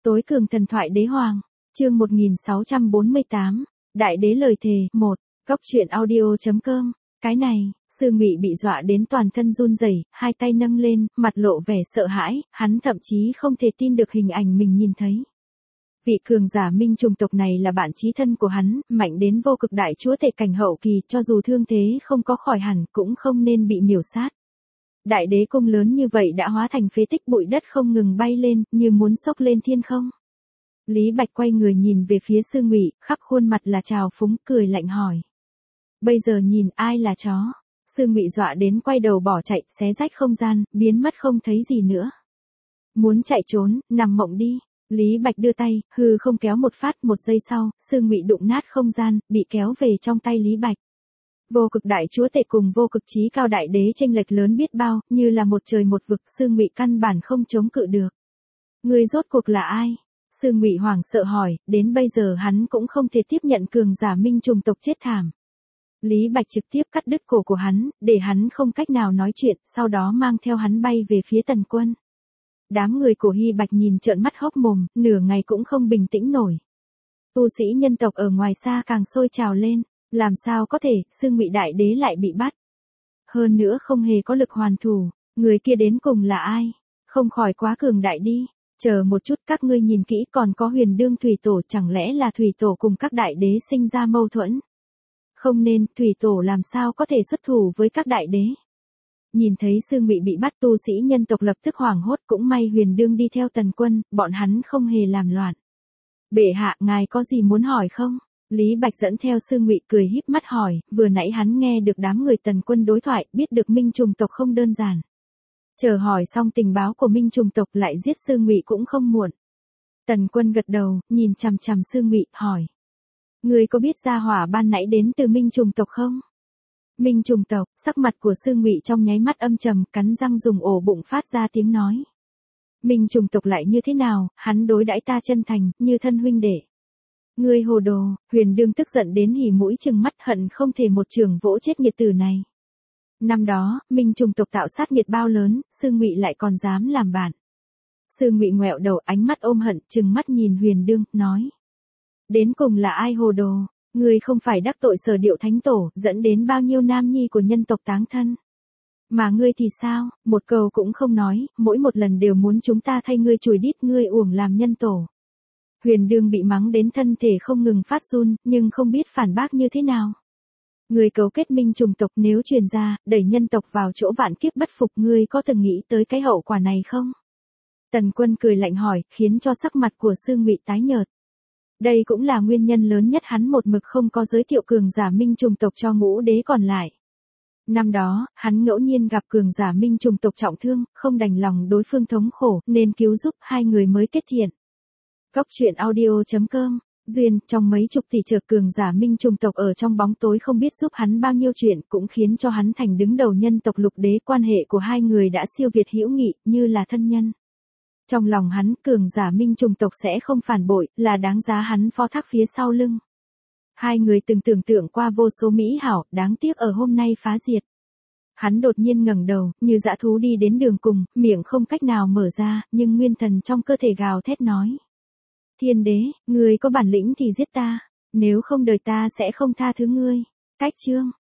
Tối cường thần thoại đế hoàng, chương 1648, Đại đế lời thề, 1, Góc truyện audio.com, cái này, Sư Ngụy bị dọa đến toàn thân run rẩy, hai tay nâng lên, mặt lộ vẻ sợ hãi, hắn thậm chí không thể tin được hình ảnh mình nhìn thấy. Vị cường giả minh trùng tộc này là bạn chí thân của hắn, mạnh đến vô cực đại chúa tể cảnh hậu kỳ, cho dù thương thế không có khỏi hẳn cũng không nên bị miểu sát. Đại đế cung lớn như vậy đã hóa thành phế tích, bụi đất không ngừng bay lên, như muốn xốc lên thiên không. Lý Bạch quay người nhìn về phía Sư Ngụy, khắp khuôn mặt là trào phúng, cười lạnh hỏi. Bây giờ nhìn ai là chó? Sư Ngụy dọa đến quay đầu bỏ chạy, xé rách không gian, biến mất không thấy gì nữa. Muốn chạy trốn, nằm mộng đi. Lý Bạch đưa tay, hư không kéo một phát, một giây sau, Sư Ngụy đụng nát không gian, bị kéo về trong tay Lý Bạch. Vô cực đại chúa tể cùng vô cực chí cao đại đế chênh lệch lớn biết bao, như là một trời một vực, Sư Ngụy căn bản không chống cự được. Người rốt cuộc là ai? Sư Ngụy hoảng sợ hỏi, đến bây giờ hắn cũng không thể tiếp nhận cường giả minh trùng tộc chết thảm. Lý Bạch trực tiếp cắt đứt cổ của hắn, để hắn không cách nào nói chuyện, sau đó mang theo hắn bay về phía Tần Quân. Đám người của Hy Bạch nhìn trợn mắt hốc mồm, nửa ngày cũng không bình tĩnh nổi. Tu sĩ nhân tộc ở ngoài xa càng sôi trào lên, làm sao có thể, Sư Ngụy đại đế lại bị bắt. Hơn nữa không hề có lực hoàn thủ, người kia đến cùng là ai? Không khỏi quá cường đại đi. Chờ một chút, các ngươi nhìn kỹ, còn có Huyền Đương Thủy Tổ, chẳng lẽ là Thủy Tổ cùng các đại đế sinh ra mâu thuẫn? Không nên, Thủy Tổ làm sao có thể xuất thủ với các đại đế? Nhìn thấy Sư Ngụy bị bắt, tu sĩ nhân tộc lập tức hoảng hốt, cũng may Huyền Đương đi theo Tần Quân, bọn hắn không hề làm loạn. Bệ hạ, ngài có gì muốn hỏi không? Lý Bạch dẫn theo Sư Ngụy cười híp mắt hỏi, vừa nãy hắn nghe được đám người Tần Quân đối thoại, biết được minh trùng tộc không đơn giản. Chờ hỏi xong tình báo của minh trùng tộc lại giết Sư Ngụy cũng không muộn. Tần Quân gật đầu, nhìn chằm chằm Sư Ngụy, hỏi. Người có biết gia hỏa ban nãy đến từ minh trùng tộc không? Minh trùng tộc, sắc mặt của Sư Ngụy trong nháy mắt âm trầm, cắn răng dùng ổ bụng phát ra tiếng nói. Minh trùng tộc lại như thế nào, hắn đối đãi ta chân thành, như thân huynh đệ. Ngươi hồ đồ, Huyền Đương tức giận đến hỉ mũi trừng mắt, hận không thể một trường vỗ chết nghiệt tử này. Năm đó, minh trùng tộc tạo sát nghiệt bao lớn, Sư Ngụy lại còn dám làm bạn. Sư Ngụy ngoẹo đầu, ánh mắt ôm hận, trừng mắt nhìn Huyền Đương, nói. Đến cùng là ai hồ đồ, ngươi không phải đắc tội Sở Điệu Thánh Tổ, dẫn đến bao nhiêu nam nhi của nhân tộc táng thân. Mà ngươi thì sao, một câu cũng không nói, mỗi một lần đều muốn chúng ta thay ngươi chùi đít, ngươi uổng làm nhân tổ. Huyền Đương bị mắng đến thân thể không ngừng phát run, nhưng không biết phản bác như thế nào. Người cấu kết minh trùng tộc nếu truyền ra, đẩy nhân tộc vào chỗ vạn kiếp bất phục, ngươi có từng nghĩ tới cái hậu quả này không? Tần Quân cười lạnh hỏi, khiến cho sắc mặt của Sư Ngụy tái nhợt. Đây cũng là nguyên nhân lớn nhất hắn một mực không có giới thiệu cường giả minh trùng tộc cho ngũ đế còn lại. Năm đó, hắn ngẫu nhiên gặp cường giả minh trùng tộc trọng thương, không đành lòng đối phương thống khổ, nên cứu giúp, hai người mới kết thiện. Góc truyện audio.com, duyên, trong mấy chục tỷ trợ cường giả minh trùng tộc ở trong bóng tối không biết giúp hắn bao nhiêu chuyện, cũng khiến cho hắn thành đứng đầu nhân tộc lục đế, quan hệ của hai người đã siêu việt hữu nghị, như là thân nhân. Trong lòng hắn, cường giả minh trùng tộc sẽ không phản bội, là đáng giá hắn phó thác phía sau lưng. Hai người từng tưởng tượng qua vô số mỹ hảo, đáng tiếc ở hôm nay phá diệt. Hắn đột nhiên ngẩng đầu, như dã thú đi đến đường cùng, miệng không cách nào mở ra, nhưng nguyên thần trong cơ thể gào thét nói. Thiên đế, ngươi có bản lĩnh thì giết ta, nếu không đời ta sẽ không tha thứ ngươi. Cách chương